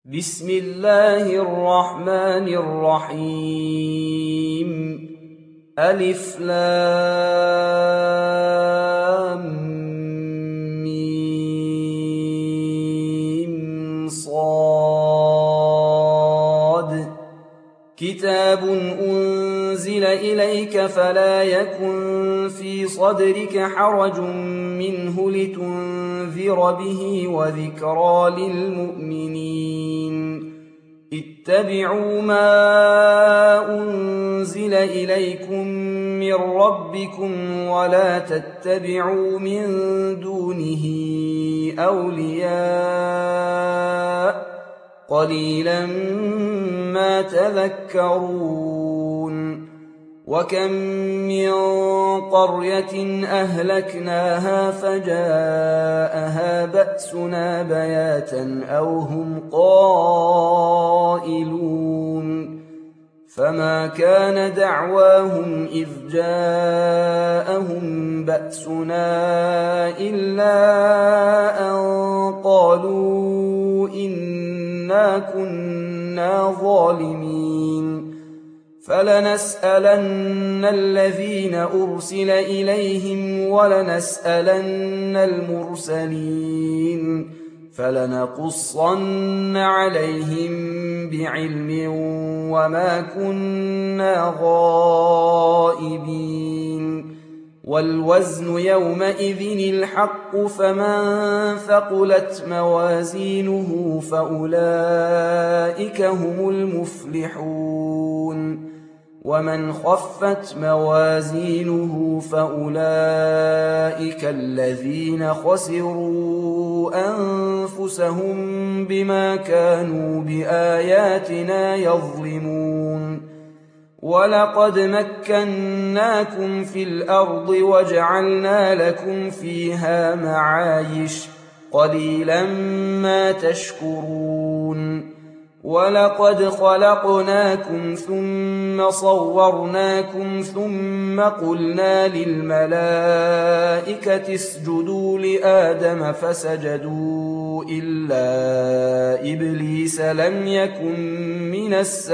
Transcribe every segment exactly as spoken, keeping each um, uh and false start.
بسم الله الرحمن الرحيم. ألف لام ميم صاد. كتاب أنزل إليك فلا يكن في صدرك حرج منه لتنذر به وذكرى للمؤمنين. اتبعوا ما أنزل إليكم من ربكم ولا تتبعوا من دونه أولياء قليلا ما تذكرون. وكم من قرية أهلكناها فجاءها بأسنا بياتا أو هم قائلون. فما كان دعواهم إذ جاءهم بأسنا إلا أن قالوا إنا كنا ظالمين. فلنسألن الذين أرسل إليهم ولنسألن المرسلين فلنقصن عليهم بعلم وما كنا غائبين. والوزن يومئذ الحق فمن ثقلت موازينه فأولئك هم المفلحون. ومن خفت موازينه فأولئك الذين خسروا أنفسهم بما كانوا بآياتنا يظلمون. ولقد مكناكم في الأرض وجعلنا لكم فيها معايش قليلا ما تشكرون. ولقد خلقناكم ثم صورناكم ثم قلنا للملائكة اسجدوا لآدم فسجدوا إلا إبليس لم يكن من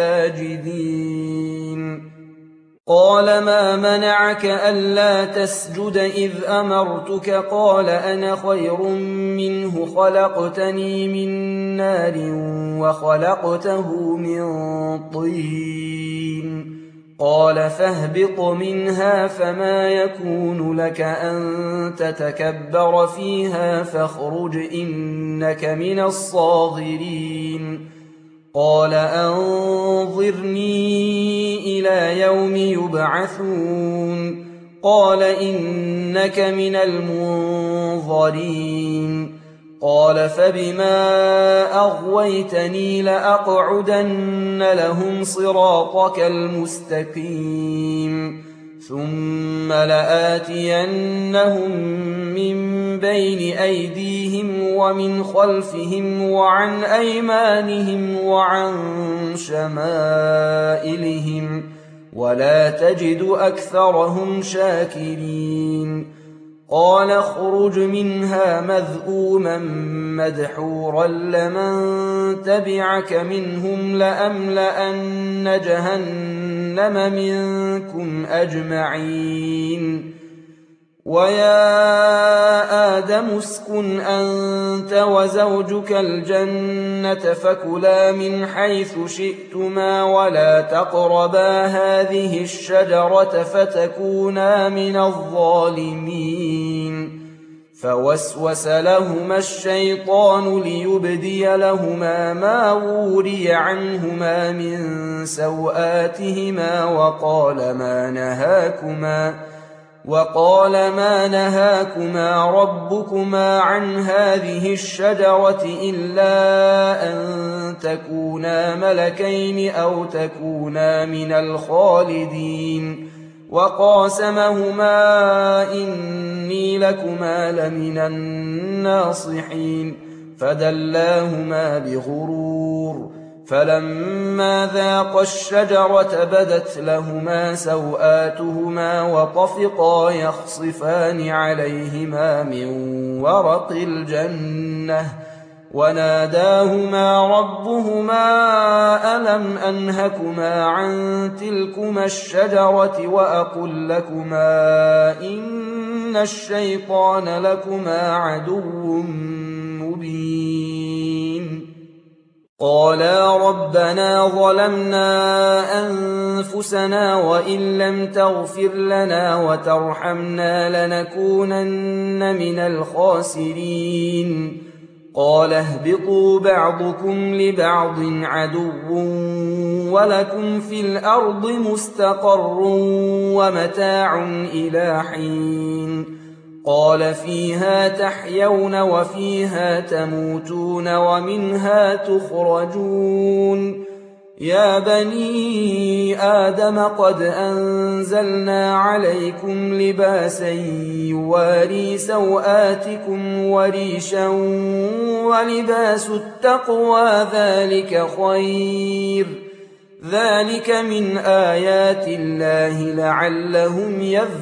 الساجدين. قال ما منعك ألا تسجد إذ أمرتك؟ قال أنا خير منه خلقتني من نار وخلقته من طين. قال فاهبط منها فما يكون لك أن تتكبر فيها فاخرج إنك من الصاغرين. قال أنظرني إلى يوم يبعثون. قال إنك من المنظرين. قال فبما أغويتني لأقعدن لهم صراطك المستقيم ثم لآتينهم من بين أيديهم ومن خلفهم وعن أيمانهم وعن شمائلهم ولا تجد أكثرهم شاكرين. قال اخرج منها مذءوما مدحورا لمن تبعك منهم لأملأن جهنم منكم أجمعين. ويا آدم اسكن أنت وزوجك الجنة فكلا من حيث شئتما ولا تقربا هذه الشجرة فتكونا من الظالمين. فوسوس لهما الشيطان ليبدي لهما ما وري عنهما من سوآتهما وقال ما نهاكما وقال ما نهاكما ربكما عن هذه الشجرة إلا أن تكونا ملكين أو تكونا من الخالدين. وقاسمهما إني لكما لمن الناصحين فدلاهما بغرور. فلما ذاقا الشجرة بدت لهما سوآتهما وطفقا يخصفان عليهما من ورق الجنة وناداهما ربهما ألم أنهكما عن تلكما الشجرة وأقل لكما إن الشيطان لكما عدو مبين قالا ربنا ظلمنا أنفسنا وإن لم تغفر لنا وترحمنا لنكونن من الخاسرين قال اهبطوا بعضكم لبعض عدو ولكم في الأرض مستقر ومتاع إلى حين قال فيها تحيون وفيها تموتون ومنها تخرجون يا بني آدم قد أنزلنا عليكم لباسا يواري سوآتكم وريشا ولباس التقوى ذلك خير ذلك من آيات الله لعلهم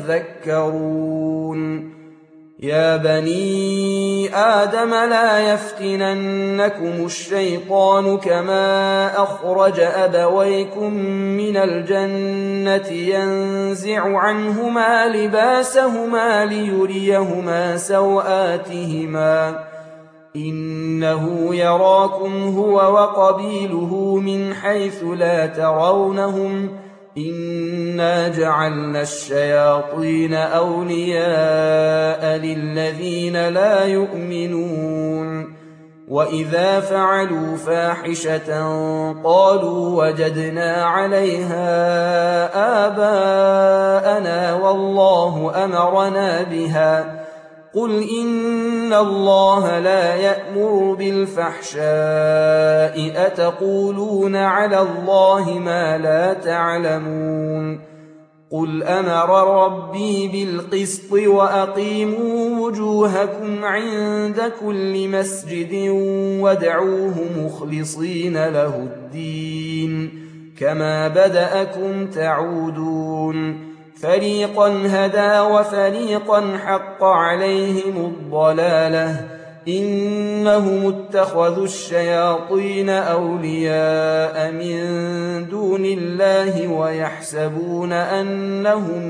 يذكرون يا بني آدم لا يفتننكم الشيطان كما أخرج أبويكم من الجنة ينزع عنهما لباسهما ليريهما سوآتهما إنه يراكم هو وقبيله من حيث لا ترونهم إنا جعلنا الشياطين أولياء للذين لا يؤمنون وإذا فعلوا فاحشة قالوا وجدنا عليها آباءنا والله أمرنا بها قل إن الله لا يأمر بالفحشاء أتقولون على الله ما لا تعلمون قل أمر ربي بالقسط وأقيموا وجوهكم عند كل مسجد وادعوه مخلصين له الدين كما بدأكم تعودون فريقا هدى وفريقا حق عليهم الضلالة إنهم اتخذوا الشياطين أولياء من دون الله ويحسبون أنهم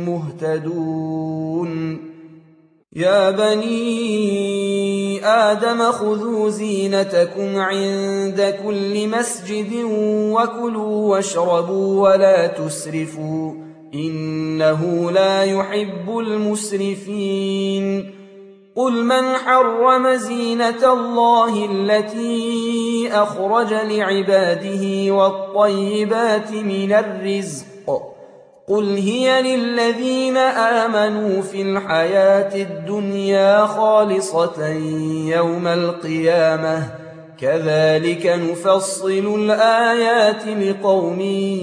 مهتدون يا بني آدم خذوا زينتكم عند كل مسجد وكلوا واشربوا ولا تسرفوا إنه لا يحب المسرفين قل من حرم زينة الله التي أخرج لعباده والطيبات من الرزق قل هي للذين آمنوا في الحياة الدنيا خالصة يوم القيامة كذلك نفصل الآيات لقوم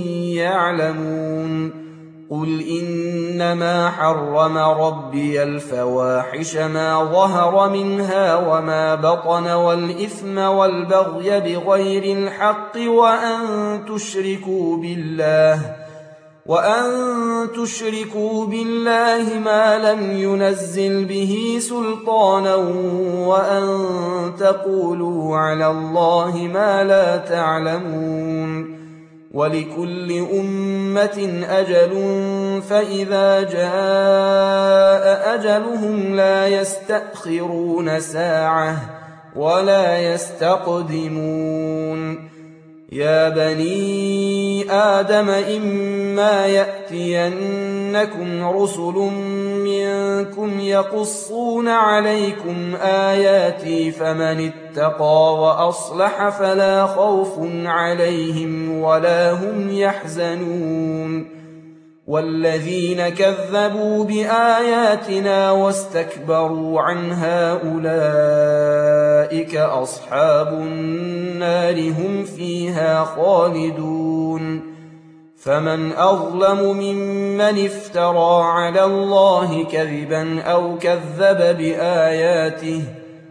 يعلمون قل إنما حرم ربي الفواحش ما ظهر منها وما بطن والإثم والبغي بغير الحق وأن تشركوا بالله وأن تشركوا بالله ما لم ينزل به سلطانا وأن تقولوا على الله ما لا تعلمون ولكل أمة أجل فإذا جاء أجلهم لا يستأخرون ساعة ولا يستقدمون يا بني آدم إما يأتينكم رسل منكم يقصون عليكم آياتي فمن اتقى وأصلح فلا خوف عليهم ولا هم يحزنون والذين كذبوا بآياتنا واستكبروا عنها أولئك أصحاب النار هم فيها خالدون فمن أظلم ممن افترى على الله كذبا أو كذب بآياته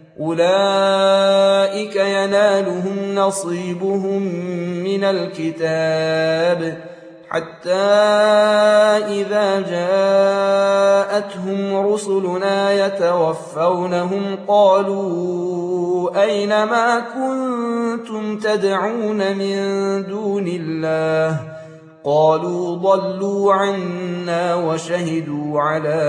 أولئك ينالهم نصيبهم من الكتاب حتى إذا جاءتهم رسلنا يتوفونهم قالوا أين ما كنتم تدعون من دون الله قالوا ضلوا عنا وشهدوا على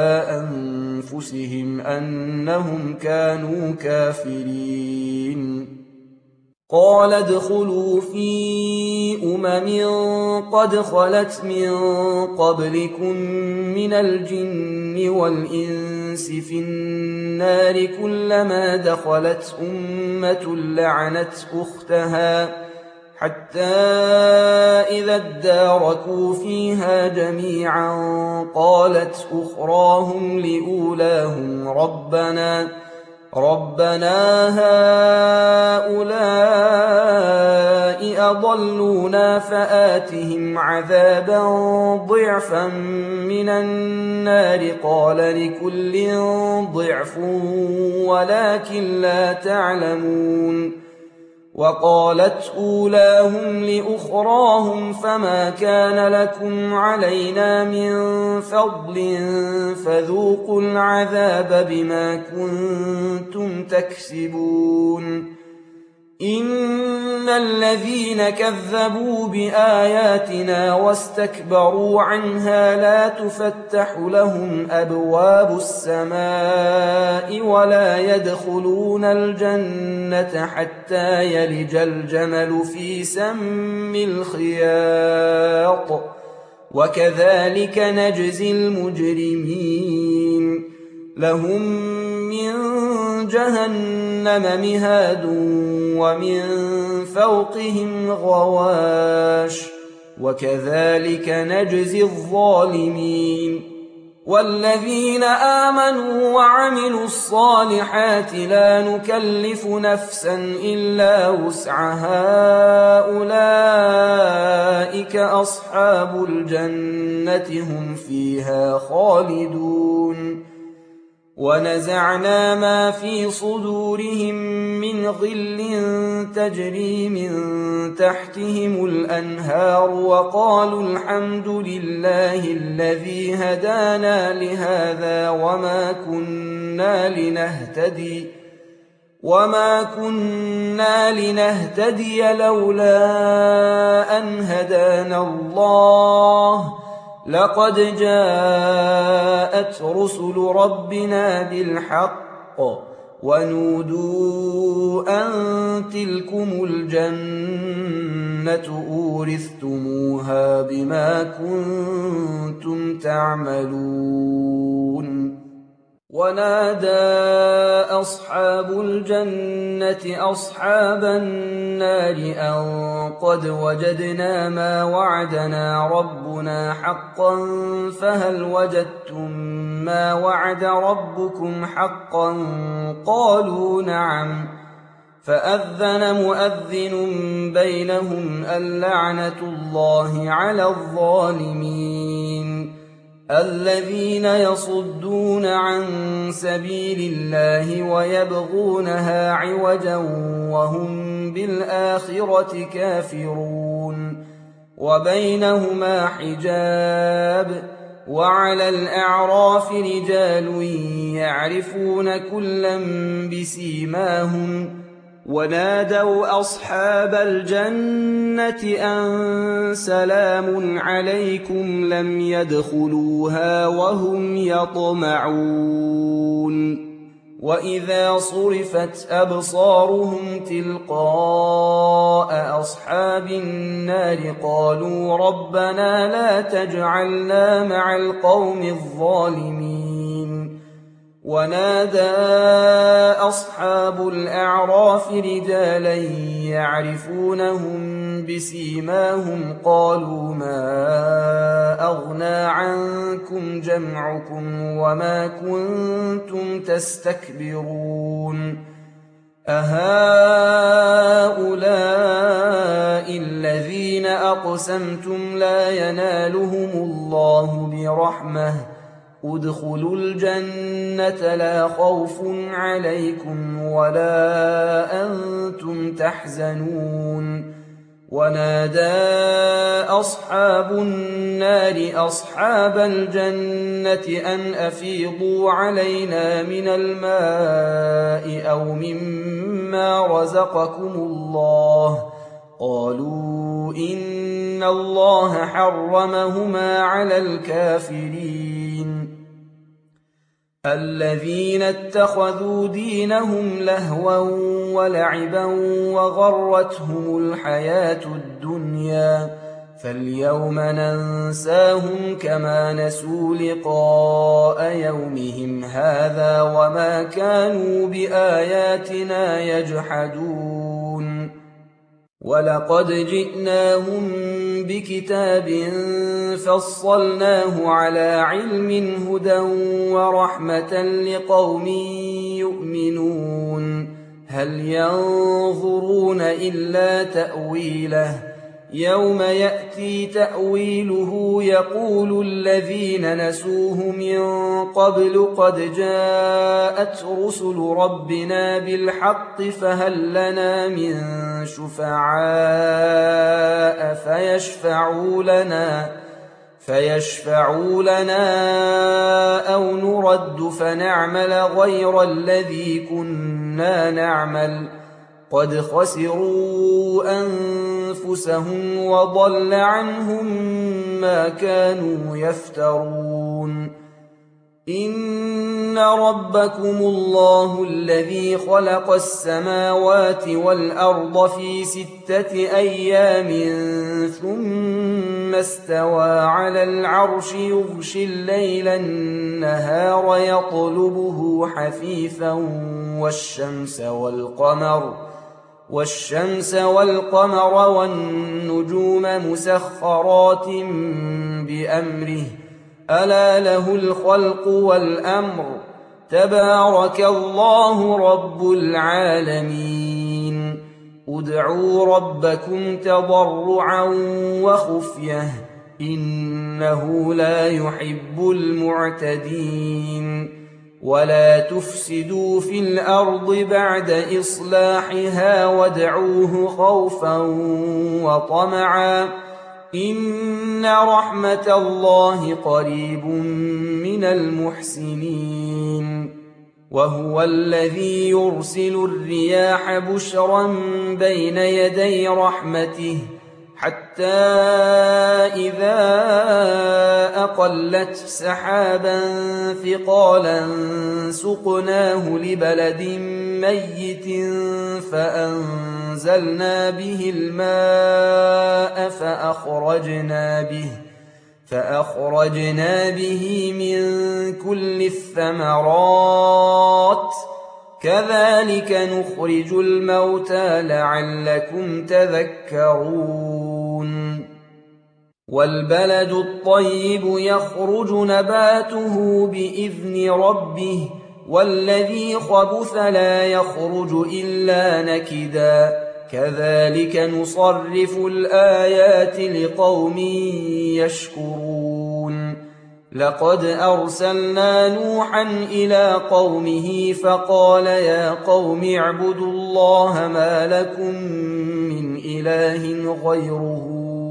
أنفسهم أنهم كانوا كافرين قال ادخلوا في أمم قد خلت من قبلكم من الجن والإنس في النار كلما دخلت أمة لعنت أختها حتى إذا اداركوا فيها جميعا قالت أخراهم لأولاهم ربنا ربنا هؤلاء أضلونا فآتهم عذابا ضعفا من النار قال لكل ضعف ولكن لا تعلمون وقالت أولاهم لأخراهم فما كان لكم علينا من فضل فذوقوا العذاب بما كنتم تكسبون إن الذين كذبوا بآياتنا واستكبروا عنها لا تفتح لهم أبواب السماء ولا يدخلون الجنة حتى يلج الجمل في سم الخياط وكذلك نجزي المجرمين لهم من جهنم مهاد ومن فوقهم غواش وكذلك نجزي الظالمين والذين آمنوا وعملوا الصالحات لا نكلف نفسا إلا وسعها أولئك أصحاب الجنة هم فيها خالدون ونزعنا ما في صدورهم من غل تجري من تحتهم الأنهار وقالوا الحمد لله الذي هدانا لهذا وما كنا لنهتدي وما كنا لنهتدي لولا أن هدانا الله لقد جاءت رسل ربنا بالحق ونودوا أن تلكم الجنة أورثتموها بما كنتم تعملون ونادى أصحاب الجنة أصحاب النار أن قد وجدنا ما وعدنا ربنا حقا فهل وجدتم ما وعد ربكم حقا قالوا نعم فأذن مؤذن بينهم اللعنة الله على الظالمين الذين يصدون عن سبيل الله ويبغونها عوجا وهم بالآخرة كافرون وبينهما حجاب وعلى الأعراف رجال يعرفون كلا بسيماهم ونادوا أصحاب الجنة أن سلام عليكم لم يدخلوها وهم يطمعون وإذا صرفت أبصارهم تلقاء أصحاب النار قالوا ربنا لا تجعلنا مع القوم الظالمين ونادى أصحاب الأعراف رجالا يعرفونهم بسيماهم قالوا ما أغنى عنكم جمعكم وما كنتم تستكبرون أهؤلاء الذين أقسمتم لا ينالهم الله برحمة ادخلوا الجنة لا خوف عليكم ولا أنتم تحزنون ونادى أصحاب النار أصحاب الجنة أن أفيضوا علينا من الماء أو مما رزقكم الله قالوا إن الله حرمهما على الكافرين الذين اتخذوا دينهم لهوا ولعبا وغرتهم الحياة الدنيا فاليوم ننساهم كما نسوا لقاء يومهم هذا وما كانوا بآياتنا يجحدون ولقد جئناهم بكتاب فصلناه على علم هدى ورحمة لقوم يؤمنون هل ينظرون إلا تأويله يوم يأتي تأويله يقول الذين نسوه من قبل قد جاءت رسل ربنا بالحق فهل لنا من شفعاء فيشفعوا لنا فيشفعوا لنا أو نرد فنعمل غير الذي كنا نعمل قد خسروا أنفسهم وضل عنهم ما كانوا يفترون إن ربكم الله الذي خلق السماوات والأرض في ستة أيام ثم استوى على العرش يغشي الليل النهار يطلبه حثيثا والشمس والقمر والشمس والقمر والنجوم مسخرات بأمره ألا له الخلق والأمر تبارك الله رب العالمين ادعوا ربكم تضرعا وخفية إنه لا يحب المعتدين ولا تفسدوا في الأرض بعد إصلاحها وادعوه خوفا وطمعا إن رحمة الله قريب من المحسنين وهو الذي يرسل الرياح بشرا بين يدي رحمته حتى إذا أقلت سحابا ثقالا سقناه لبلد ميت فأنزلنا به الماء فأخرجنا به فأخرجنا به من كل الثمرات كذلك نخرج الموتى لعلكم تذكرون والبلد الطيب يخرج نباته بإذن ربه والذي خبث لا يخرج إلا نكدا كذلك نصرف الآيات لقوم يشكرون لقد أرسلنا نوحا إلى قومه فقال يا قوم اعبدوا الله ما لكم من إله غيره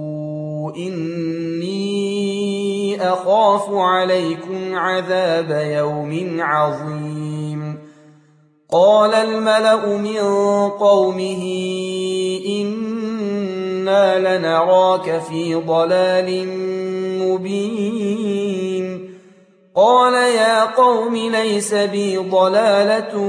إني أخاف عليكم عذاب يوم عظيم قال الملأ من قومه إنا لنراك في ضلال مبين قال يا قوم ليس بي ضلالة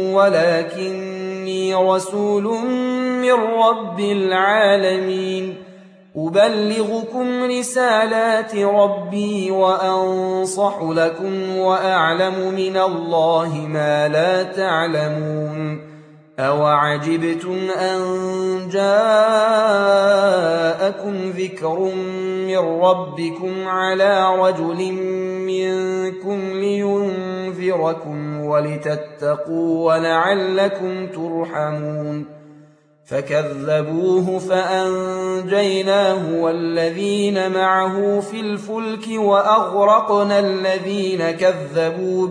ولكني رسول من رب العالمين أبلغكم رسالات ربي وأنصح لكم وأعلم من الله ما لا تعلمون أوعجبتم أن جاءكم ذكر من ربكم على رجل منكم لينذركم ولتتقوا ولعلكم ترحمون فكذبوه فأنجيناه والذين معه في الفلك وأغرقنا الذين كذبوا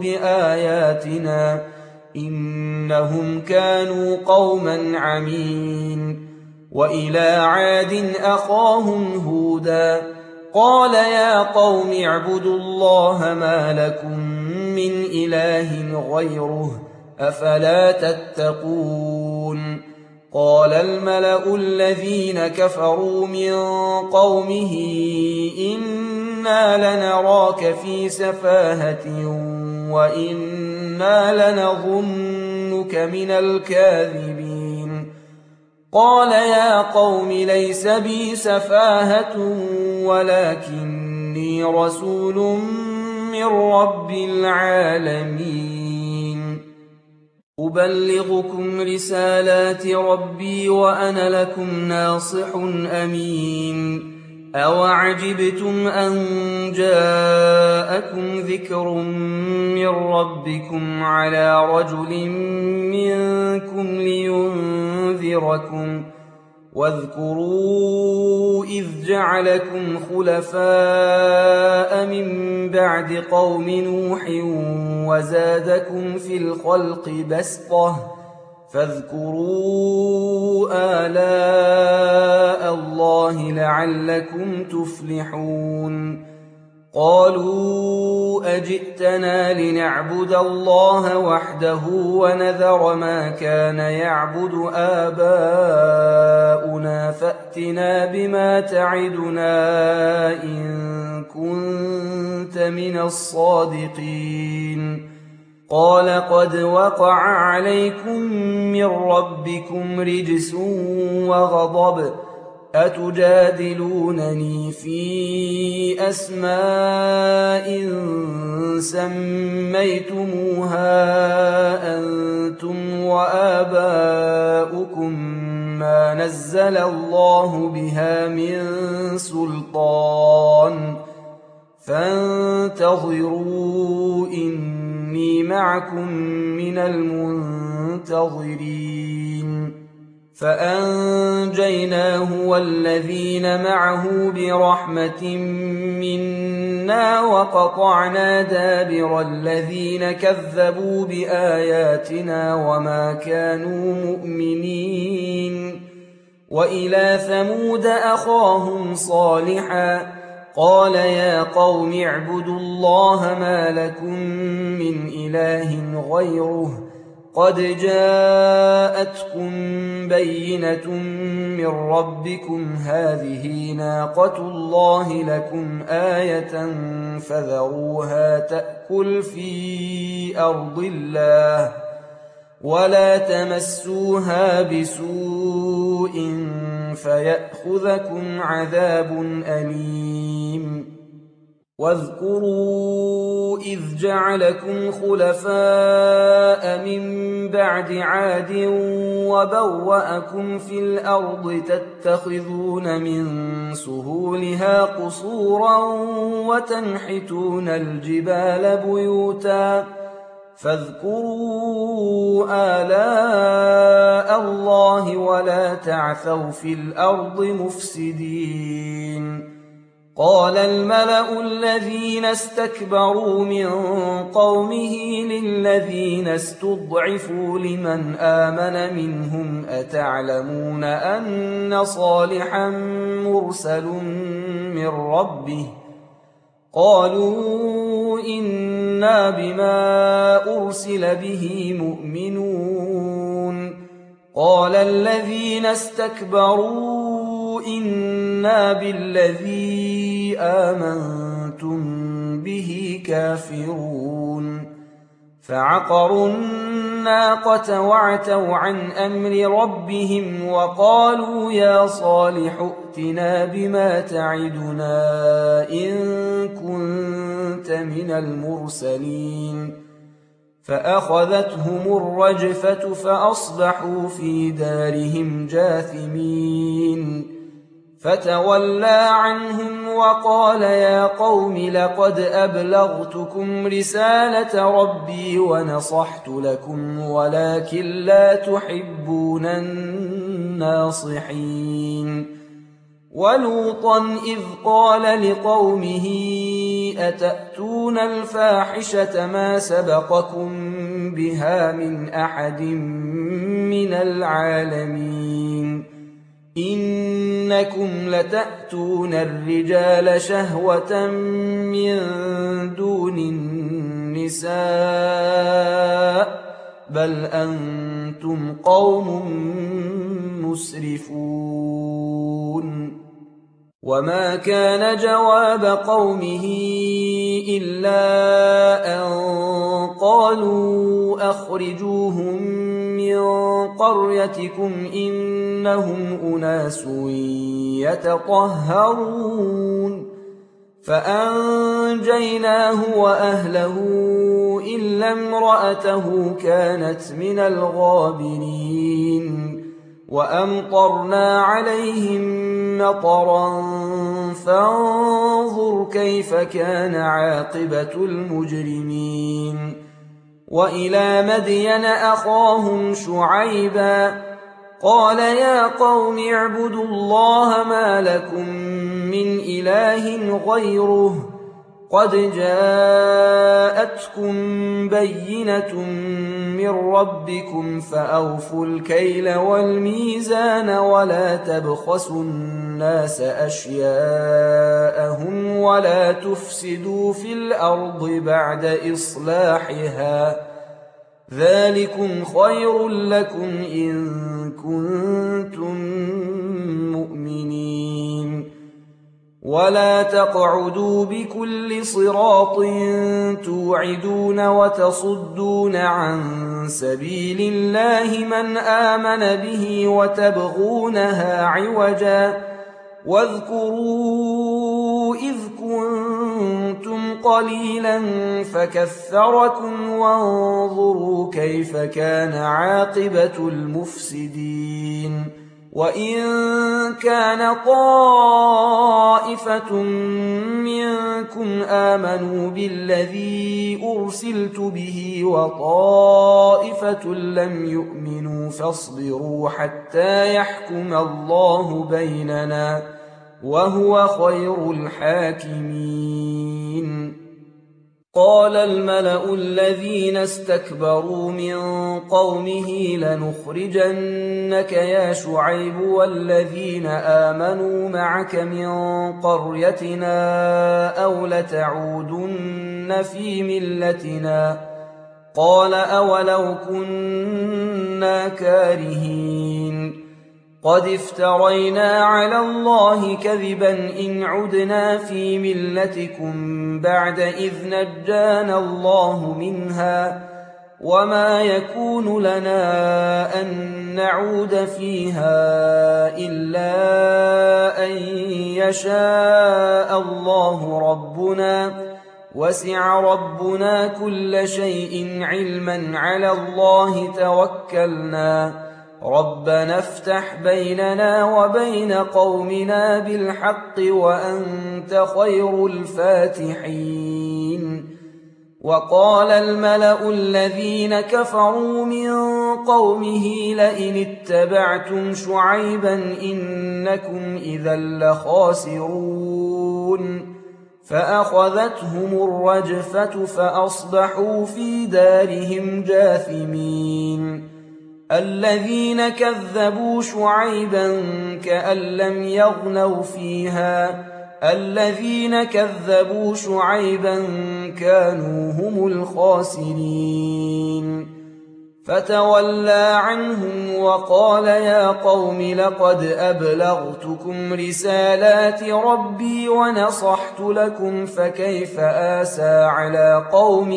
بآياتنا إنهم كانوا قوما عمين وإلى عاد أخاهم هودا قال يا قوم اعبدوا الله ما لكم من إله غيره أفلا تتقون قال الملأ الذين كفروا من قومه إنا لنراك في سفاهة وإنا لنظنك من الكاذبين قال يا قوم ليس بي سفاهة ولكني رسول من رب العالمين أبلغكم رسالات ربي وأنا لكم ناصح أمين أوعجبتم أن جاءكم ذكر من ربكم على رجل منكم لينذركم واذكروا إذ جعلكم خلفاء من بعد قوم نوح وزادكم في الخلق بسطة فاذكروا آلاء الله لعلكم تفلحون قالوا أجئتنا لنعبد الله وحده ونذر ما كان يعبد آباؤنا فأتنا بما تعدنا إن كنت من الصادقين قال قد وقع عليكم من ربكم رجس وغضب أتجادلونني في أسماء سميتموها أنتم وآباؤكم ما نزل الله بها من سلطان فانتظروا إني معكم من المنتظرين فأنجيناه والذين معه برحمة منا وقطعنا دابر الذين كذبوا بآياتنا وما كانوا مؤمنين وإلى ثمود أخاهم صالحا قال يا قوم اعبدوا الله ما لكم من إله غيره قد جاءتكم بينة من ربكم هذه ناقة الله لكم آية فذروها تأكل في أرض الله ولا تمسوها بسوء فيأخذكم عذاب أليم واذكروا إذ جعلكم خلفاء من بعد عاد وبوأكم في الأرض تتخذون من سهولها قصورا وتنحتون الجبال بيوتا فاذكروا آلاء الله ولا تعثوا في الأرض مفسدين قال الملأ الذين استكبروا من قومه للذين استضعفوا لمن آمن منهم أتعلمون أن صالحا مرسل من ربه قالوا إنا بما أرسل به مؤمنون قال الذين استكبروا إنا بالذي آمنتم به كافرون فعقروا الناقة وعتوا عن أمر ربهم وقالوا يا صالح ائتنا بما تعدنا إن كنت من المرسلين فأخذتهم الرجفة فأصبحوا في دارهم جاثمين فتولى عنهم وقال يا قوم لقد أبلغتكم رسالة ربي ونصحت لكم ولكن لا تحبون الناصحين ولوطا إذ قال لقومه أتأتون الفاحشة ما سبقكم بها من أحد من العالمين إنكم لتأتون الرجال شهوة من دون النساء بل أنتم قوم مسرفون وما كان جواب قومه إلا أن قالوا أخرجوهم من قريتكم إنهم أناس يتطهرون فأنجيناه وأهله إلا امرأته كانت من الغابرين وأمطرنا عليهم مطرا فانظر كيف كان عاقبة المجرمين وإلى مدين أخاهم شعيبا قال يا قوم اعبدوا الله ما لكم من إله غيره قد جاءتكم بينة من ربكم فأوفوا الكيل والميزان ولا تبخسوا الناس أشياءهم ولا تفسدوا في الأرض بعد إصلاحها ذلكم خير لكم إن كنتم مؤمنين ولا تقعدوا بكل صراط توعدون وتصدون عن سبيل الله من آمن به وتبغونها عوجا واذكروا إذ كنتم قليلا فكثركم وانظروا كيف كان عاقبة المفسدين وإن كان طائفة منكم آمنوا بالذي أرسلت به وطائفة لم يؤمنوا فاصبروا حتى يحكم الله بيننا وهو خير الحاكمين قال الملأ الذين استكبروا من قومه لنخرجنك يا شعيب والذين آمنوا معك من قريتنا أو لتعودن في ملتنا قال أولو كنا كارهين قد افترينا على الله كذبا إن عدنا في ملتكم بعد إذ نجانا الله منها وما يكون لنا أن نعود فيها إلا أن يشاء الله ربنا وسع ربنا كل شيء علما على الله توكلنا ربنا افتح بيننا وبين قومنا بالحق وأنت خير الفاتحين وقال الملأ الذين كفروا من قومه لئن اتبعتم شعيبا إنكم إذا لخاسرون فأخذتهم الرجفة فأصبحوا في دارهم جاثمين الذين كذبوا شعيبا كأن لم يغنوا فيها الذين كذبوا شعيبا كانوا هم الخاسرين فتولى عنهم وقال يا قوم لقد أبلغتكم رسالات ربي ونصحت لكم فكيف آسى على قوم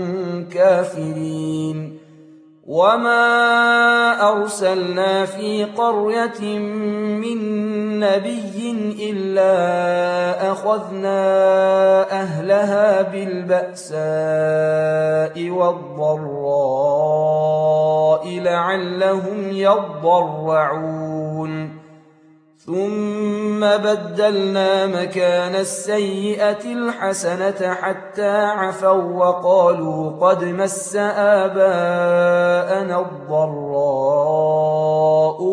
كافرين وما أرسلنا في قرية من نبي إلا أخذنا أهلها بالبأساء والضراء لعلهم يضرعون ثم بدلنا مكان السيئة الحسنة حتى عفوا وقالوا قد مس آباءنا الضراء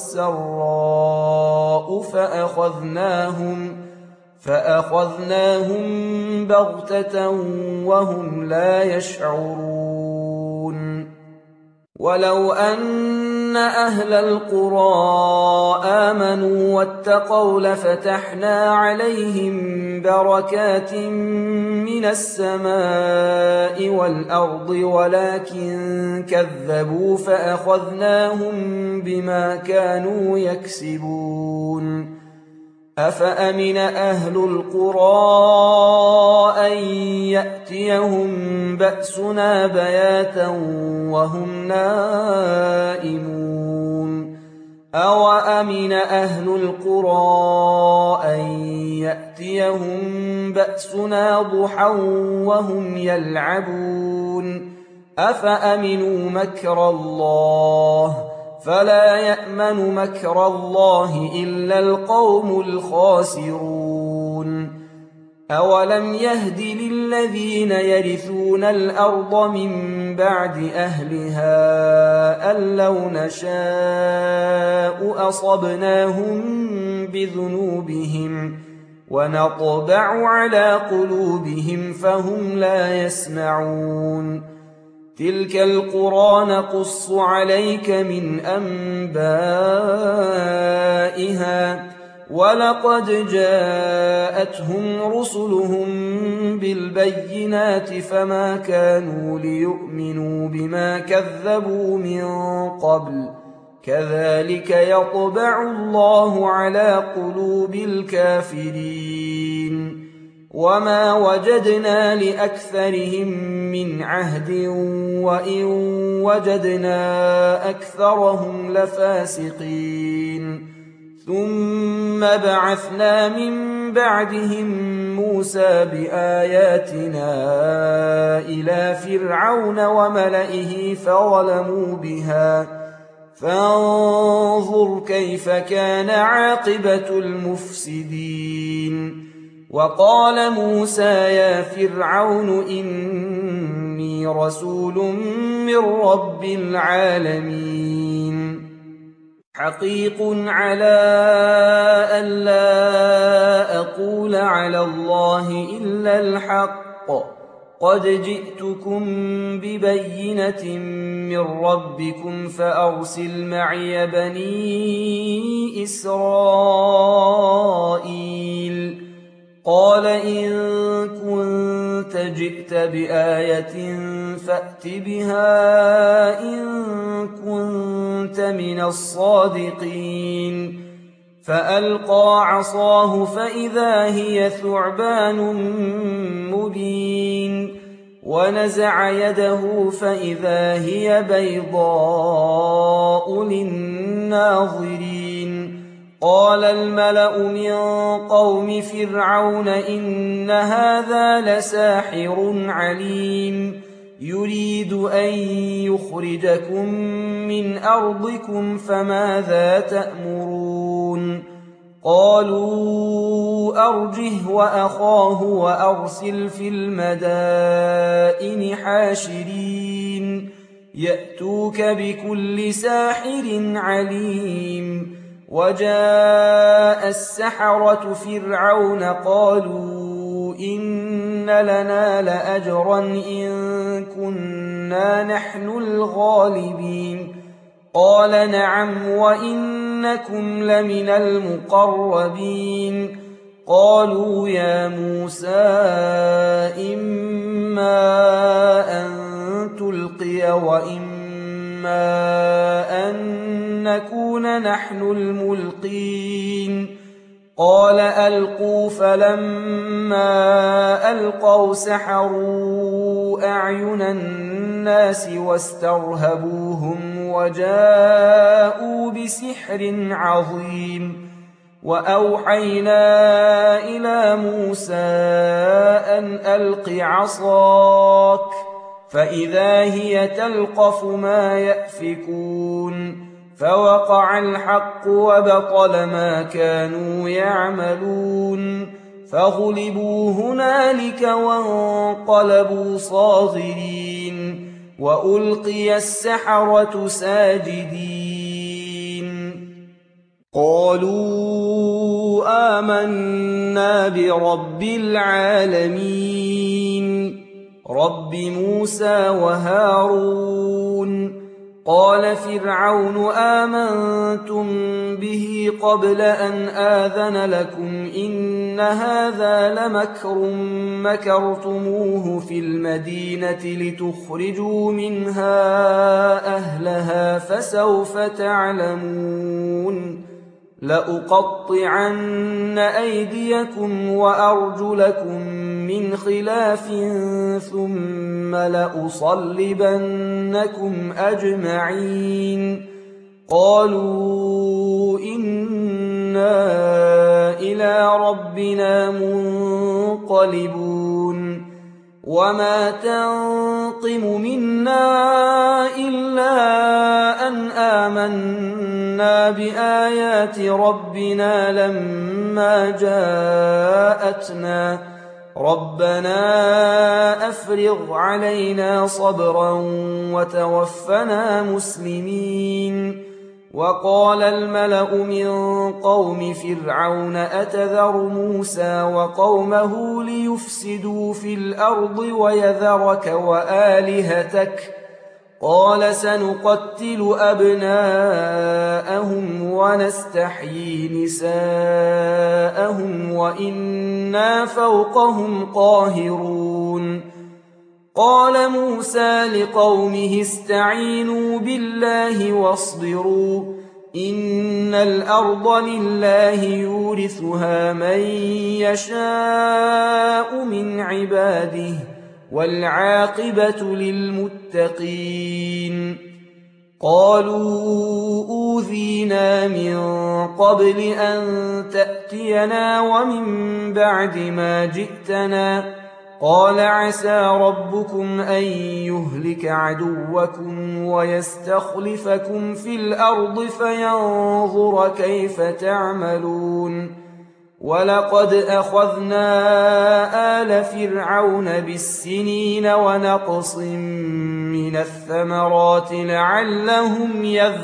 والسراء فأخذناهم فأخذناهم بغتة وهم لا يشعرون ولو أن أهل القرى آمنوا واتقوا لفتحنا عليهم بركات من السماء والأرض ولكن كذبوا فأخذناهم بما كانوا يكسبون أفأمن أهل القرى أن يأتيهم بأسنا بياتا وهم نائمون أوأمن أهل القرى أن يأتيهم بأسنا ضحى وهم يلعبون أفأمنوا مكر الله فلا يأمن مكر الله إلا القوم الخاسرون أولم يهد للذين يرثون الأرض من بعد أهلها أن لو نشاء أصبناهم بذنوبهم ونطبع على قلوبهم فهم لا يسمعون تلك القرى نقص عليك من أنبائها ولقد جاءتهم رسلهم بالبينات فما كانوا ليؤمنوا بما كذبوا من قبل كذلك يطبع الله على قلوب الكافرين وما وجدنا لأكثرهم من عهد وإن وجدنا أكثرهم لفاسقين ثم بعثنا من بعدهم موسى بآياتنا إلى فرعون وملئه فظلموا بها فانظر كيف كان عاقبة المفسدين وقال موسى يا فرعون إني رسول من رب العالمين حقيق على أن لا أقول على الله إلا الحق قد جئتكم ببينة من ربكم فأرسل معي بني إسرائيل قال إن كنت جئت بآية فأت بها إن كنت من الصادقين فألقى عصاه فإذا هي ثعبان مبين ونزع يده فإذا هي بيضاء للناظرين قال الملأ من قوم فرعون إن هذا لساحر عليم يريد أن يخرجكم من أرضكم فماذا تأمرون قالوا أرجه وأخاه وأرسل في المدائن حاشرين يأتوك بكل ساحر عليم وجاء السحرة فرعون قالوا إن لنا لأجرا إن كنا نحن الغالبين قال نعم وإنكم لمن المقربين قالوا يا موسى إما أن تلقي وإما أن نكون نحن الملقين قال ألقوا فلما ألقوا سحروا أعين الناس واسترهبوهم وجاءوا بسحر عظيم وأوحينا إلى موسى أن ألق عصاك فإذا هي تلقف ما يأفكون فوقع الحق وبطل ما كانوا يعملون فغلبوا هنالك وانقلبوا صاغرين وألقي السحرة ساجدين قالوا آمنا برب العالمين رب موسى وهارون قال فرعون آمنتم به قبل أن آذن لكم إن هذا لمكر مكرتموه في المدينة لتخرجوا منها أهلها فسوف تعلمون لأقطعن أيديكم وأرجلكم من خلاف ثم لأصلبنكم أجمعين قالوا إنا إلى ربنا منقلبون وما تنقم منا إلا أن آمنا بآيات ربنا لما جاءتنا ربنا أفرغ علينا صبرا وتوفنا مسلمين وقال الملأ من قوم فرعون أتذر موسى وقومه ليفسدوا في الأرض ويذرك وآلهتك قال سنقتل أبناءهم ونستحيي نساءهم وإنا فوقهم قاهرون قال موسى لقومه استعينوا بالله واصبروا إن الأرض لله يورثها من يشاء من عباده والعاقبة للمتقين قالوا أوذينا من قبل أن تأتينا ومن بعد ما جئتنا قال عسى ربكم أن يهلك عدوكم ويستخلفكم في الأرض فينظر كيف تعملون ولقد أخذنا آل فرعون بالسنين ونقص من الثمرات لعلهم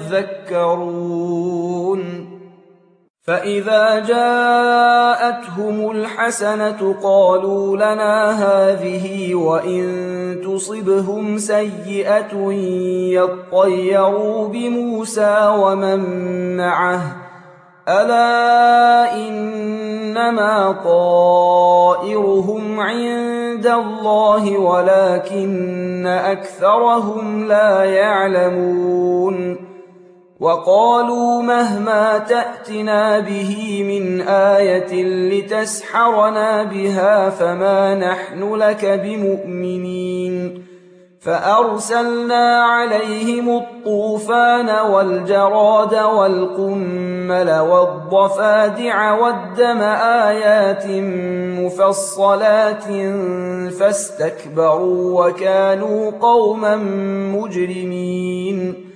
يذكرون فإذا جاءتهم الحسنة قالوا لنا هذه وإن تصبهم سيئة يطيروا بموسى ومن معه ألا إنما طائرهم عند الله ولكن أكثرهم لا يعلمون وقالوا مهما تأتنا به من آية لتسحرنا بها فما نحن لك بمؤمنين فأرسلنا عليهم الطوفان والجراد والقمل والضفادع والدم آيات مفصلات فاستكبروا وكانوا قوما مجرمين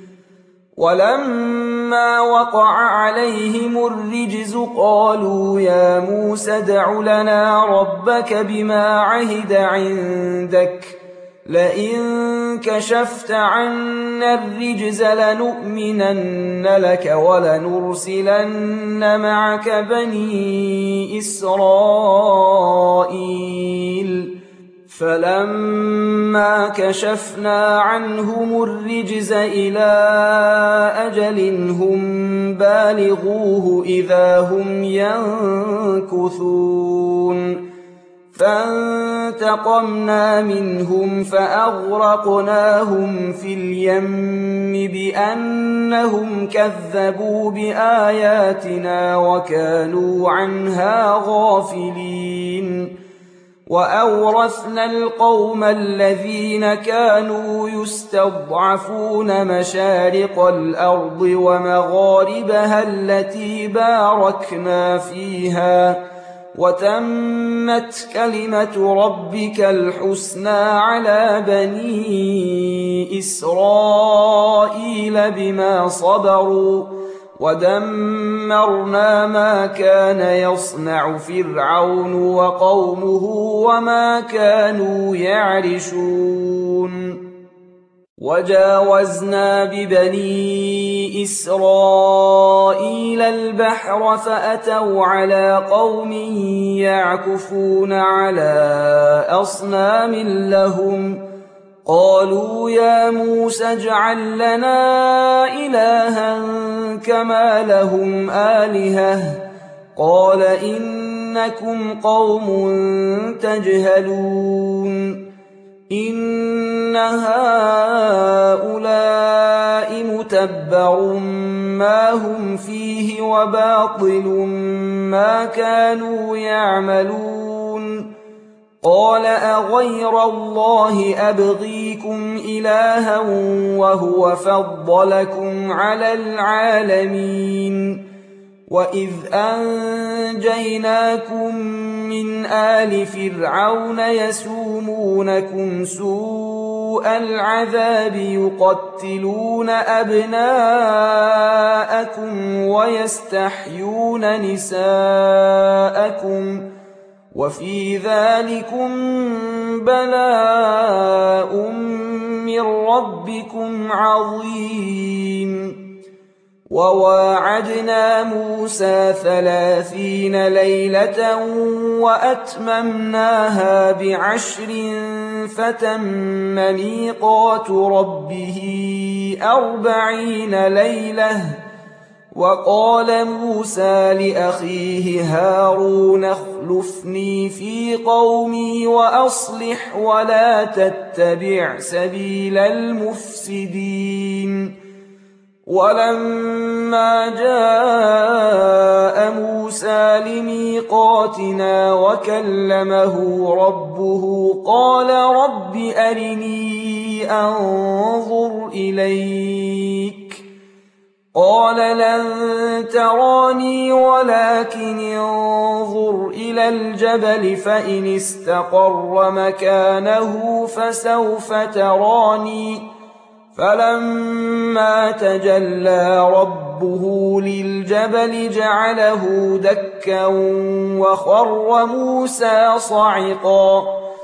ولما وقع عليهم الرجز قالوا يا موسى ادع لنا ربك بما عهد عندك لئن كشفت عنا الرجز لنؤمنن لك ولنرسلن معك بني إسرائيل فلما كشفنا عنهم الرجز إلى أجل هم بالغوه إذا هم ينكثون فانتقمنا منهم فأغرقناهم في اليم بأنهم كذبوا بآياتنا وكانوا عنها غافلين وأورثنا القوم الذين كانوا يستضعفون مشارق الأرض ومغاربها التي باركنا فيها وتمت كلمة ربك الحسنى على بني إسرائيل بما صبروا ودمرنا ما كان يصنع فرعون وقومه وما كانوا يعرشون وجاوزنا ببني إسرائيل البحر فأتوا على قوم يعكفون على أصنام لهم قالوا يا موسى اجعل لنا إلها كما لهم آلهة قال إنكم قوم تجهلون إن هؤلاء متبر ما هم فيه وباطل ما كانوا يعملون قال أغير الله أبغيكم إلها وهو فضلكم على العالمين وإذ أنجيناكم من آل فرعون يسومونكم سوء العذاب يقتلون أبناءكم ويستحيون نساءكم وفي ذلكم بلاء من ربكم عظيم وواعدنا موسى ثلاثين ليلة وأتممناها بعشر فتم ميقات ربه أربعين ليلة وقال موسى لأخيه هارون اخلفني في قومي وأصلح ولا تتبع سبيل المفسدين ولما جاء موسى لميقاتنا وكلمه ربه قال رب أرني أنظر إليك قال لن تراني ولكن انظر إلى الجبل فإن استقر مكانه فسوف تراني فلما تجلى ربه للجبل جعله دكا وخر موسى صعقا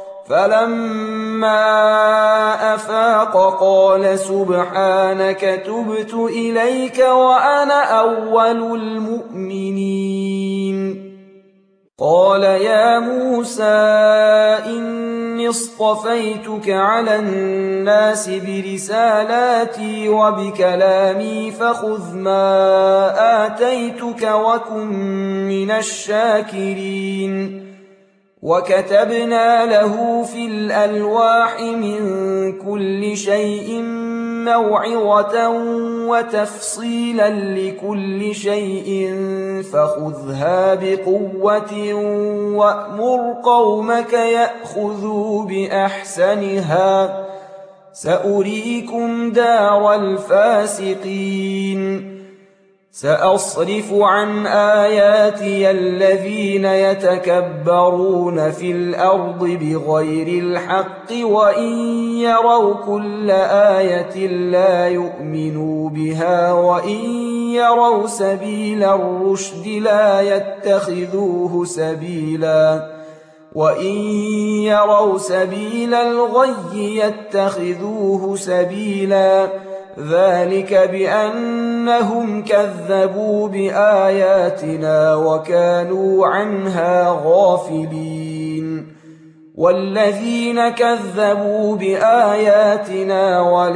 فلما أفاق قال سبحانك تبت إليك وأنا أول المؤمنين قال يا موسى إني اصطفيتك على الناس برسالاتي وبكلامي فخذ ما آتيتك وكن من الشاكرين وكتبنا له في الألواح من كل شيء موعظة وتفصيلا لكل شيء فخذها بقوة وأمر قومك يأخذوا بأحسنها سأريكم دار الفاسقين سأصرف عن آياتي الذين يتكبرون في الأرض بغير الحق وإن يروا كل آية لا يؤمنوا بها وإن يروا سبيل الرشد لا يتخذوه سبيلا وإن يروا سبيل الغي يتخذوه سبيلا ذلك بأنهم كذبوا بآياتنا وكانوا عنها غافلين والذين كذبوا بآياتنا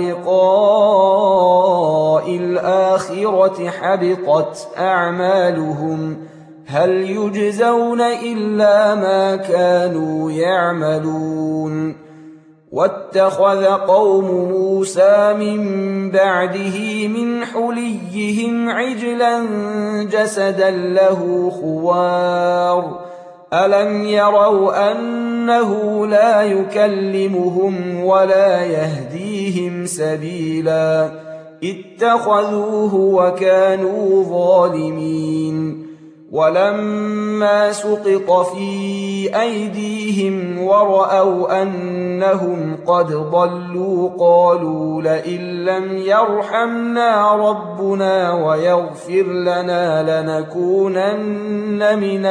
ولقاء الآخرة حبطت أعمالهم هل يجزون إلا ما كانوا يعملون واتخذ قوم موسى من بعده من حليهم عجلا جسدا له خوار ألم يروا أنه لا يكلمهم ولا يهديهم سبيلا اتخذوه وكانوا ظالمين ولما سقط في أيديهم ورأوا أنهم قد ضلوا قالوا لئن لم يرحمنا ربنا ويغفر لنا لنكونن من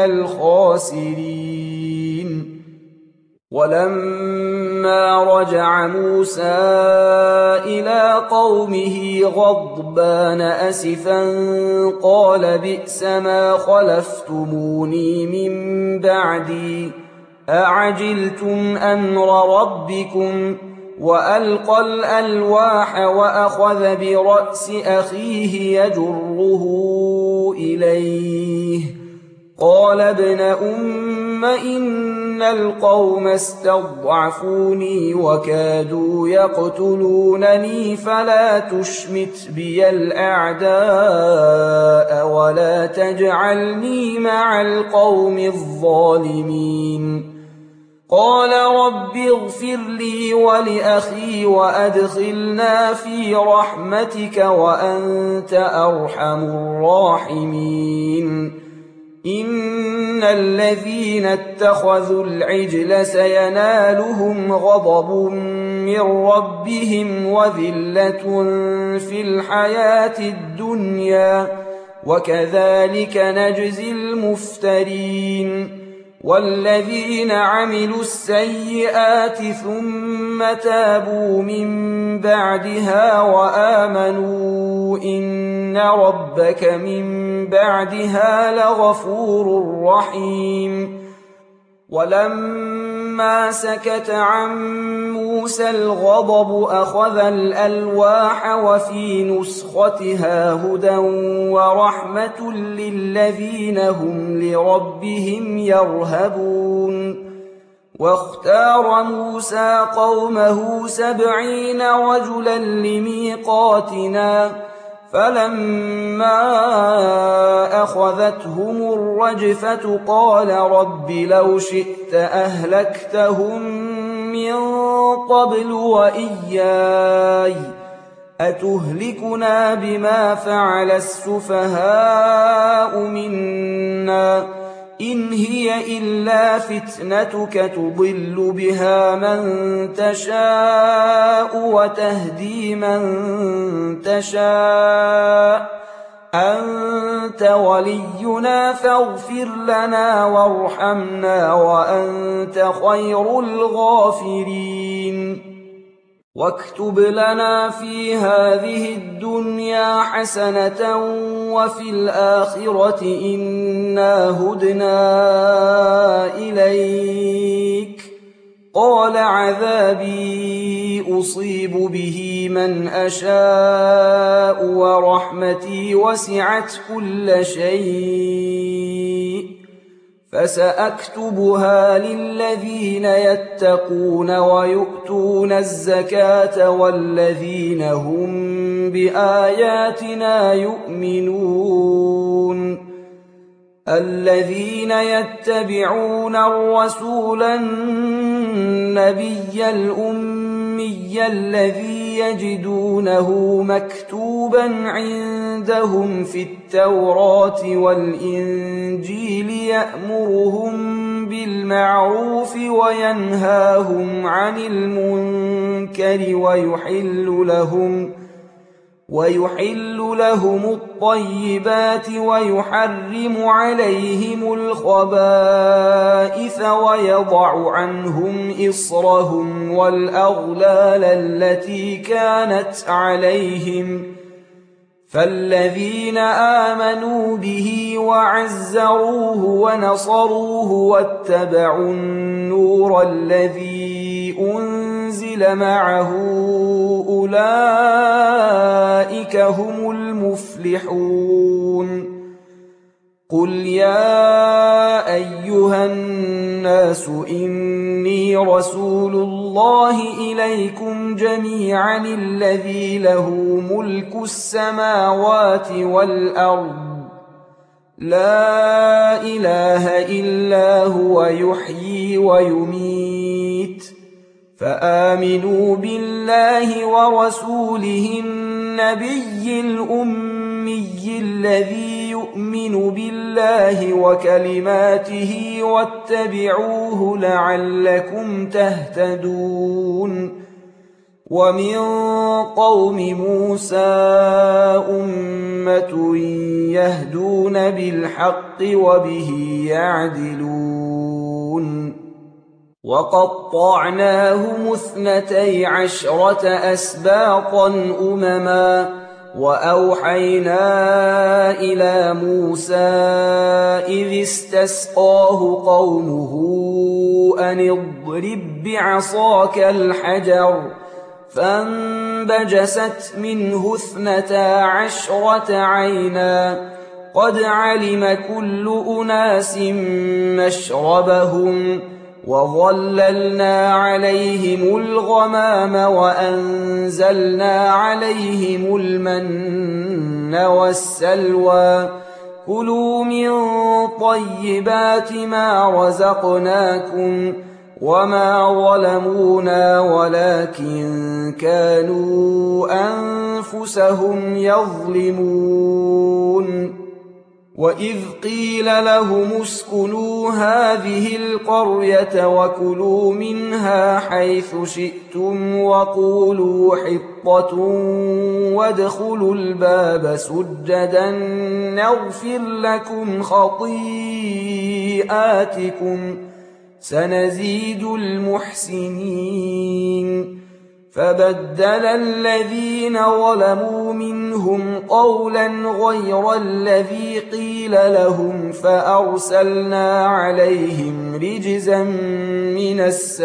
الخاسرين ولما رجع موسى إلى قومه غضبان أسفا قال بئس ما خلفتموني من بعدي أعجلتم أمر ربكم وألقى الألواح وأخذ برأس أخيه يجره إليه قال ابن أم إن القوم استضعفوني وكادوا يقتلونني فلا تشمت بي الأعداء ولا تجعلني مع القوم الظالمين قال رب اغفر لي ولأخي وأدخلنا في رحمتك وأنت أرحم الراحمين إن الذين اتخذوا العجل سينالهم غضب من ربهم وذلة في الحياة الدنيا وكذلك نجزي المفترين والذين عملوا السيئات ثم تابوا من بعدها وآمنوا إن ربك من بعدها لغفور رحيم ولما سكت عن موسى الغضب أخذ الألواح وفي نسختها هدى ورحمة للذين هم لربهم يرهبون واختار موسى قومه سبعين رجلا لميقاتنا فلما أخذتهم الرجفة قال رب لو شئت أهلكتهم من قبل وإياي أتهلكنا بما فعل السفهاء منا إن هي إلا فتنتك تضل بها من تشاء وتهدي من تشاء أنت ولينا فاغفر لنا وارحمنا وأنت خير الغافرين واكتب لنا في هذه الدنيا حسنة وفي الآخرة إنا هدنا إليك قال عذابي أصيب به من أشاء ورحمتي وسعت كل شيء فسأكتبها للذين يتقون ويؤتون الزكاة والذين هم بآياتنا يؤمنون الذين يتبعون الرسول النبي الأمي الذي يجدونه مكتوبا عندهم في التوراة والإنجيل يأمرهم بالمعروف وينهاهم عن المنكر ويحل لهم ويحل لهم الطيبات ويحرم عليهم الخبائث ويضع عنهم إصرهم والأغلال التي كانت عليهم فالذين آمنوا به وعزروه ونصروه واتبعوا النور الذي أنزل معه أولئك هم المفلحون قل يا أيها الناس إني رسول الله إليكم جميعا الذي له ملك السماوات والأرض لا إله إلا هو يحيي ويميت فآمنوا بالله ورسوله النبي الأمي الذي يؤمن بالله وكلماته واتبعوه لعلكم تهتدون ومن قوم موسى أمة يهدون بالحق وبه يعدلون وقطعناهم اثنتي عشرة أسباطا أمما وأوحينا إلى موسى إذ استسقاه قومه أن اضرب بعصاك الحجر فانبجست منه اثنتا عشرة عينا قد علم كل أناس مشربهم وظللنا عليهم الغمام وأنزلنا عليهم المن والسلوى كلوا من طيبات ما رزقناكم وما ظلمونا ولكن كانوا أنفسهم يظلمون وإذ قيل لهم اسكنوا هذه القرية وكلوا منها حيث شئتم وقولوا حطة وادخلوا الباب سجدا نغفر لكم خطيئاتكم سنزيد المحسنين فبدل الذين ظلموا منهم قولا غير الذي قيل لهم فأرسلنا عليهم رجزا من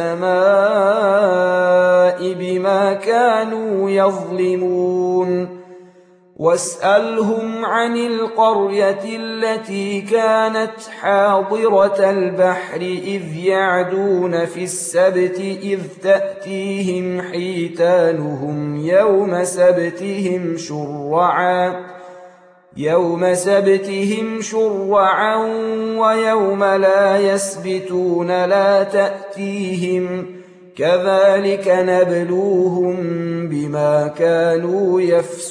السماء بما كانوا يظلمون واسألهم عن القرية التي كانت حاضرة البحر إذ يعدون في السبت إذ تأتيهم حيتانهم يوم سبتهم شرعا يوم سبتهم شرعا ويوم لا يسبتون لا تأتيهم كذلك نبلوهم بما كانوا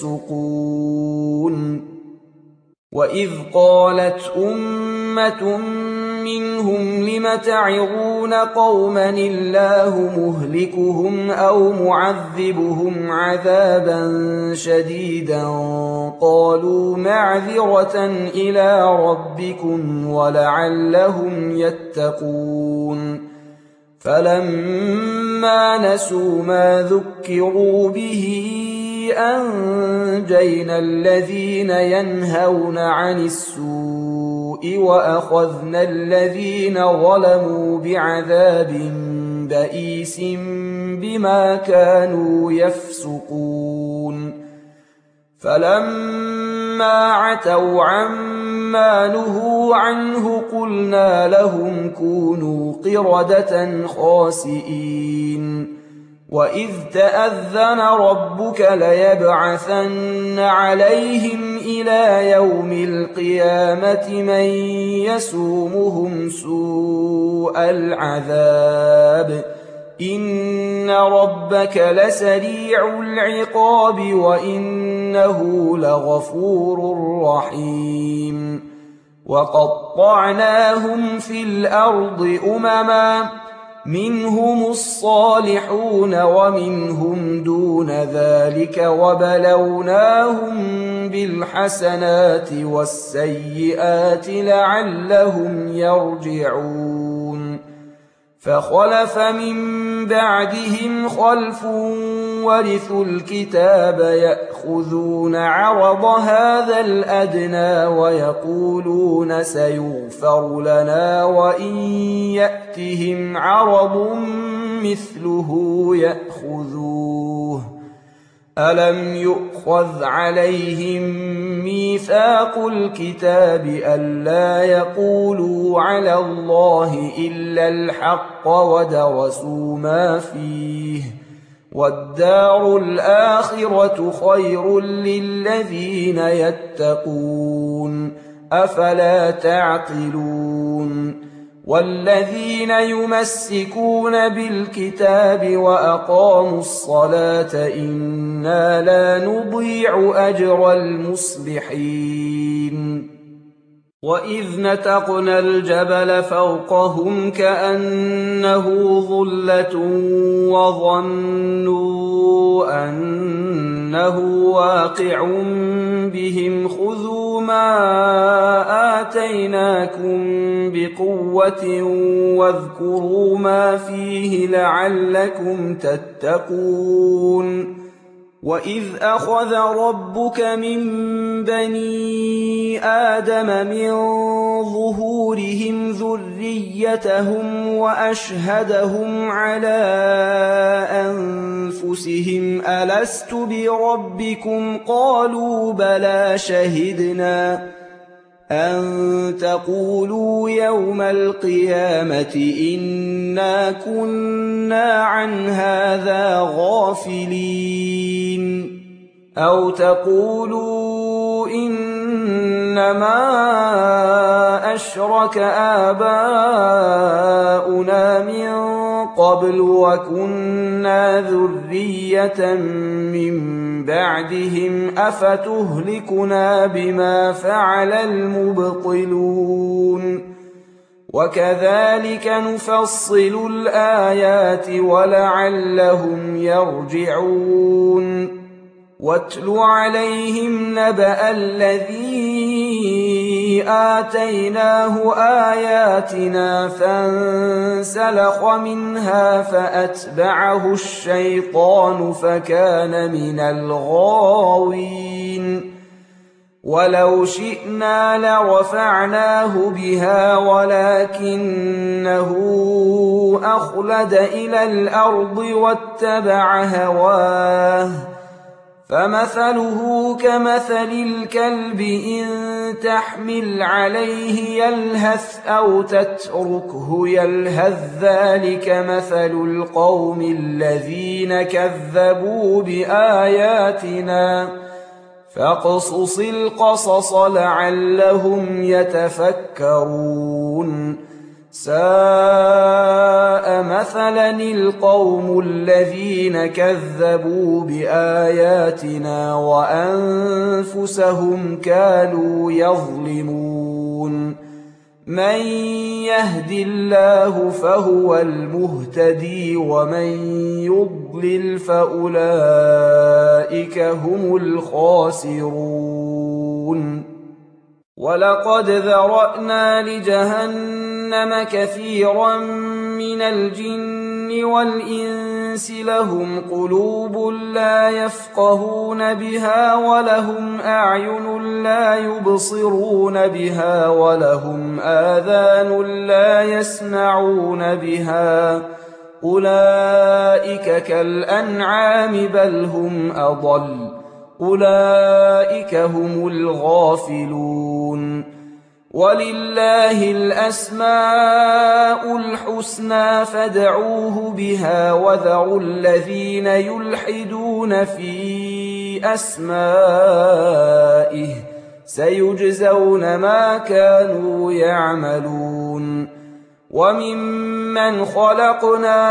يفسقون وإذ قالت أمة منهم لم تعظون قوما الله مهلكهم أو معذبهم عذابا شديدا قالوا معذرة إلى ربكم ولعلهم يتقون فلما نسوا ما ذكروا به أنجينا الذين ينهون عن السوء وأخذنا الذين ظلموا بعذاب بئيس بما كانوا يفسقون فلما عتوا عما نهوا عنه قلنا لهم كونوا قردة خاسئين وإذ تأذن ربك ليبعثن عليهم إلى يوم القيامة من يسومهم سوء العذاب إن ربك لسريع العقاب وإنه لغفور رحيم وقطعناهم في الأرض أمما منهم الصالحون ومنهم دون ذلك وبلوناهم بالحسنات والسيئات لعلهم يرجعون فخلف من بعدهم خلف ورثوا الكتاب يأخذون عرض هذا الأدنى ويقولون سيغفر لنا وإن يأتهم عرض مثله يأخذوه ألم يؤخذ عليهم ميثاق الكتاب ألا يقولوا على الله إلا الحق ودرسوا ما فيه والدار الآخرة خير للذين يتقون أفلا تعقلون والذين يمسكون بالكتاب وأقاموا الصلاة إنا لا نضيع أجر المصلحين وإذ نتقنا الجبل فوقهم كأنه ظلة وظنوا أنه واقع بهم خذوا ما آتيناكم بقوة واذكروا ما فيه لعلكم تتقون وَإِذْ أَخَذَ رَبُّكَ مِنْ بَنِي آدَمَ مِنْ ظُهُورِهِمْ ذُرِّيَّتَهُمْ وَأَشْهَدَهُمْ عَلَى أَنْفُسِهِمْ أَلَسْتُ بِرَبِّكُمْ قَالُوا بَلَى شَهِدْنَا أَن تَقُولُوا يَوْمَ الْقِيَامَةِ إِنَّا كُنَّا عَنْ هَذَا غَافِلِينَ أَوْ تَقُولُوا إِنَّمَا أَشْرَكَ آبَاؤُنَا مِن قَبْلُ وَكُنَّا ذُرِّيَّةً مِّن بَعْدِهِمْ أَفَتُهْلِكُنَا بِمَا فَعَلَ الْمُبْطِلُونَ وَكَذَلِكَ نُفَصِّلُ الْآيَاتِ وَلَعَلَّهُمْ يَرْجِعُونَ وَاتْلُ عَلَيْهِمْ نَبَأَ الَّذِي آتَيْنَاهُ آيَاتِنَا فَانسَلَخَ مِنْهَا فَأَتْبَعَهُ الشَّيْطَانُ فَكَانَ مِنَ الْغَاوِينَ وَلَوْ شِئْنَا لَرَفَعْنَاهُ بِهَا وَلَكِنَّهُ أَخْلَدَ إِلَى الْأَرْضِ وَاتَّبَعَ هَوَاهُ فَمَثَلُهُ كَمَثَلِ الْكَلْبِ إِن تَحْمِلْ عَلَيْهِ يَلْهَثْ أَوْ تَتْرُكْهُ يَلْهَثْ ذَلِكَ مَثَلُ الْقَوْمِ الَّذِينَ كَذَّبُوا بِآيَاتِنَا فَاقْصُصِ الْقَصَصَ لَعَلَّهُمْ يَتَفَكَّرُونَ سَاءَ مَثَلًا الْقَوْمُ الَّذِينَ كَذَّبُوا بِآيَاتِنَا وَأَنفُسَهُمْ كَانُوا يَظْلِمُونَ مَن يَهْدِ اللَّهُ فَهُوَ الْمُهْتَدِي وَمَن يُضْلِلْ فَأُولَئِكَ هُمُ الْخَاسِرُونَ وَلَقَدْ ذَرَأْنَا لِجَهَنَّمَ كَثِيرًا مِنَ الْجِنِّ وَالْإِنسِ لَهُمْ قُلُوبٌ لَّا يَفْقَهُونَ بِهَا وَلَهُمْ أَعْيُنٌ لَّا يُبْصِرُونَ بِهَا وَلَهُمْ آذَانٌ لَّا يَسْمَعُونَ بِهَا أُولَئِكَ كَالْأَنْعَامِ بَلْ هُمْ أَضَلُّ أُولَئِكَ هم الْغَافِلُونَ وَلِلَّهِ الْأَسْمَاءُ الْحُسْنَى فَادْعُوهُ بِهَا وَذَرُوا الَّذِينَ يُلْحِدُونَ فِي أَسْمَائِهِ سَيُجْزَوْنَ مَا كَانُوا يَعْمَلُونَ وَمِمَّنْ خَلَقْنَا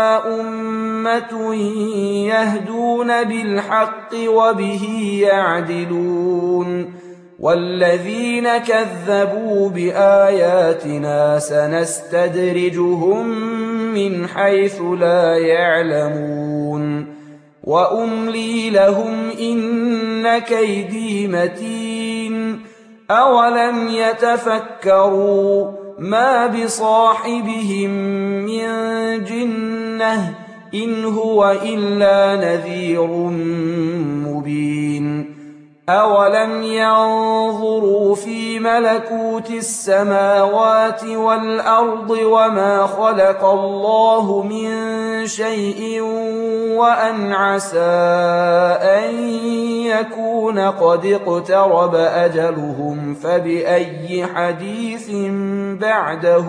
أُمَّةٌ يَهْدُونَ بِالْحَقِّ وَبِهِ يَعْدِلُونَ وَالَّذِينَ كَذَّبُوا بِآيَاتِنَا سَنَسْتَدْرِجُهُم مِّنْ حَيْثُ لَا يَعْلَمُونَ وَأُمْلِي لَهُمْ إِنَّ كَيْدِي مَتِينٌ أَوَلَمْ يَتَفَكَّرُوا مَا بِصَاحِبِهِم مِّن جِنَّةٍ إِنْ هُوَ إِلَّا نَذِيرٌ مُّبِينٌ أَوَلَمْ يَنظُرُوا فِي مَلَكُوتِ السَّمَاوَاتِ وَالْأَرْضِ وَمَا خَلَقَ اللَّهُ مِن شَيْءٍ وَأَنْ عَسَىٰ أَن يَكُونَ قَدِ اقْتَرَبَ أَجَلُهُمْ فَبِأَيِّ حَدِيثٍ بَعْدَهُ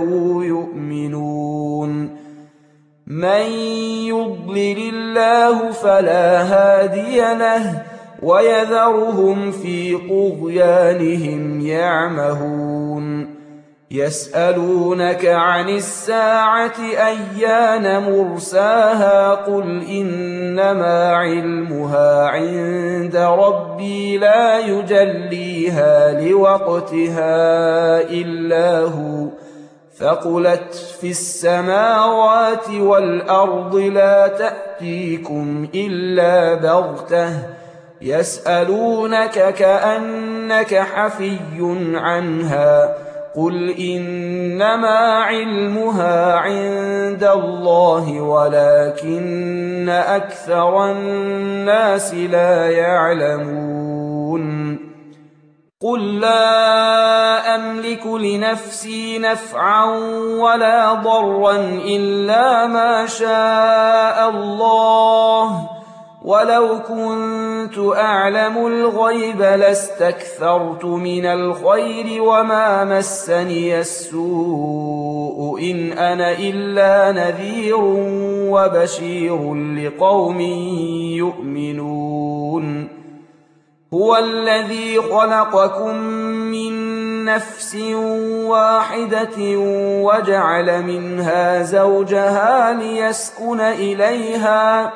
يُؤْمِنُونَ مَن يُضْلِلِ اللَّهُ فَلَا هَادِيَ لَهُ وَيَذَرُهُمْ فِي طُغْيَانِهِمْ يَعْمَهُونَ يَسْأَلُونَكَ عَنِ السَّاعَةِ أَيَّانَ مُرْسَاهَا قُلْ إِنَّمَا عِلْمُهَا عِندَ رَبِّي لَا يُجَلِّيهَا لِوَقْتِهَا إِلَّا هُوَ ثَقُلَتْ فِي السَّمَاوَاتِ وَالْأَرْضِ لَا تَأْتِيكُمْ إِلَّا بَغْتَةً يَسْأَلُونَكَ كَأَنَّكَ حَفِيٌّ عَنْهَا قل إنما علمها عند الله ولكن أكثر الناس لا يعلمون قل لا أملك لنفسي نفعا ولا ضرا إلا ما شاء الله ولو كنت أعلم الغيب لاستكثرت من الخير وما مسني السوء إن أنا إلا نذير وبشير لقوم يؤمنون هو الذي خلقكم من نفس واحدة وجعل منها زوجها ليسكن إليها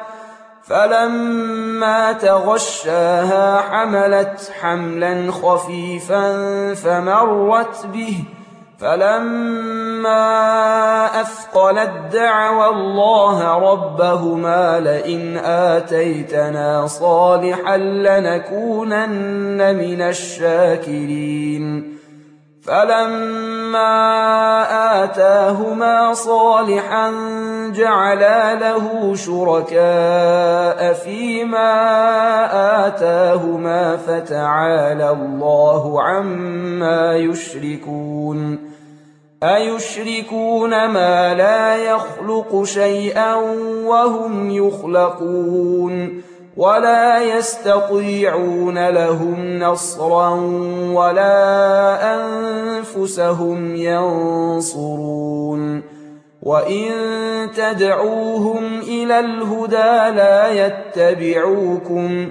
فلما تغشاها حملت حملا خفيفا فمرت به فلما أثقلت دعوا الله ربهما لئن آتيتنا صالحا لنكونن من الشاكرين فلما آتاهما صالحا جعلا له شركاء فيما آتاهما فتعالى الله عما يشركون أيشركون ما لا يخلق شيئا وهم يخلقون ولا يستطيعون لهم نصرا ولا أنفسهم ينصرون وإن تدعوهم إلى الهدى لا يتبعوكم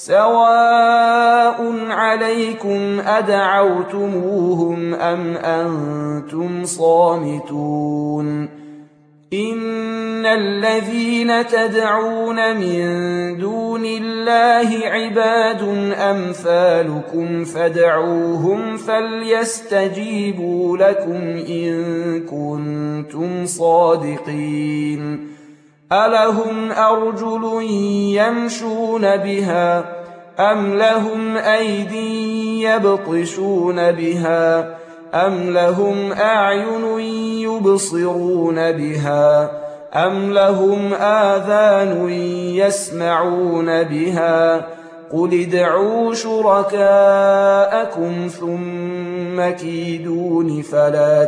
سواء عليكم أدعوتموهم أم أنتم صامتون إن الذين تدعون من دون الله عباد أمثالكم فادعوهم فليستجيبوا لكم إن كنتم صادقين ألهم أرجل يمشون بها أم لهم أيدي يبطشون بها أم لهم أعين يبصرون بها أم لهم آذان يسمعون بها قل ادعوا شركاءكم ثم كيدون فلا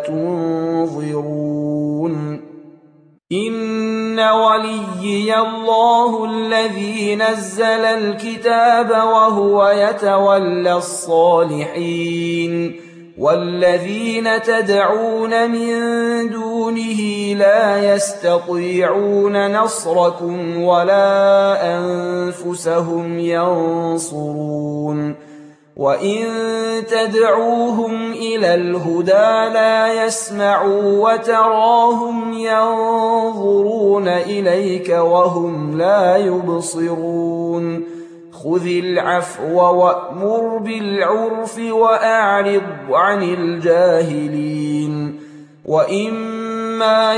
تنظرون إن وليي الله الذي نزل الكتاب وهو يتولى الصالحين والذين تدعون من دونه لا يستطيعون نصركم ولا أنفسهم ينصرون وإن تدعوهم إلى الهدى لا يسمعوا وتراهم ينظرون إليك وهم لا يبصرون خذ العفو وأمر بالعرف وأعرض عن الجاهلين وإما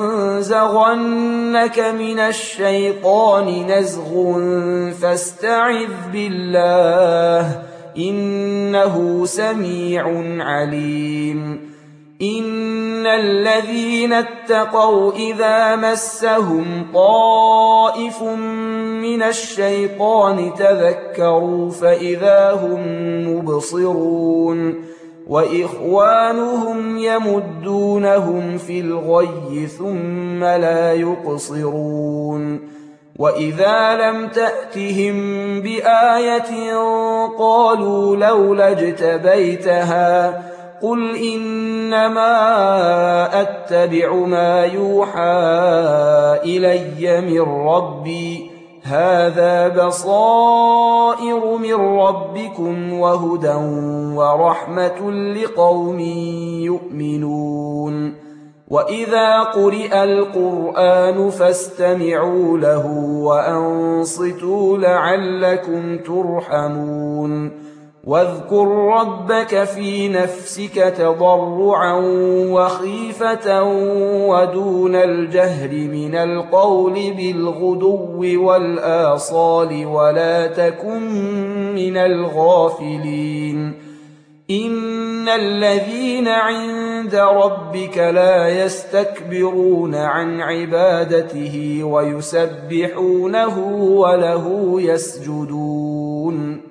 ينزغنك من الشيطان نزغ فاستعذ بالله إنه سميع عليم إن الذين اتقوا إذا مسهم طائف من الشيطان تذكروا فإذا هم مبصرون وإخوانهم يمدونهم في الغي ثم لا يقصرون وإذا لم تأتهم بآية قالوا لولا اجتبيتها قل إنما أتبع ما يوحى إلي من ربي هذا بصائر من ربكم وهدى ورحمة لقوم يؤمنون وإذا قرئ القرآن فاستمعوا له وأنصتوا لعلكم ترحمون واذكر ربك في نفسك تضرعا وخيفة ودون الجهر من القول بالغدو والآصال ولا تكن من الغافلين إن الذين عند ربك لا يستكبرون عن عبادته ويسبحونه وله يسجدون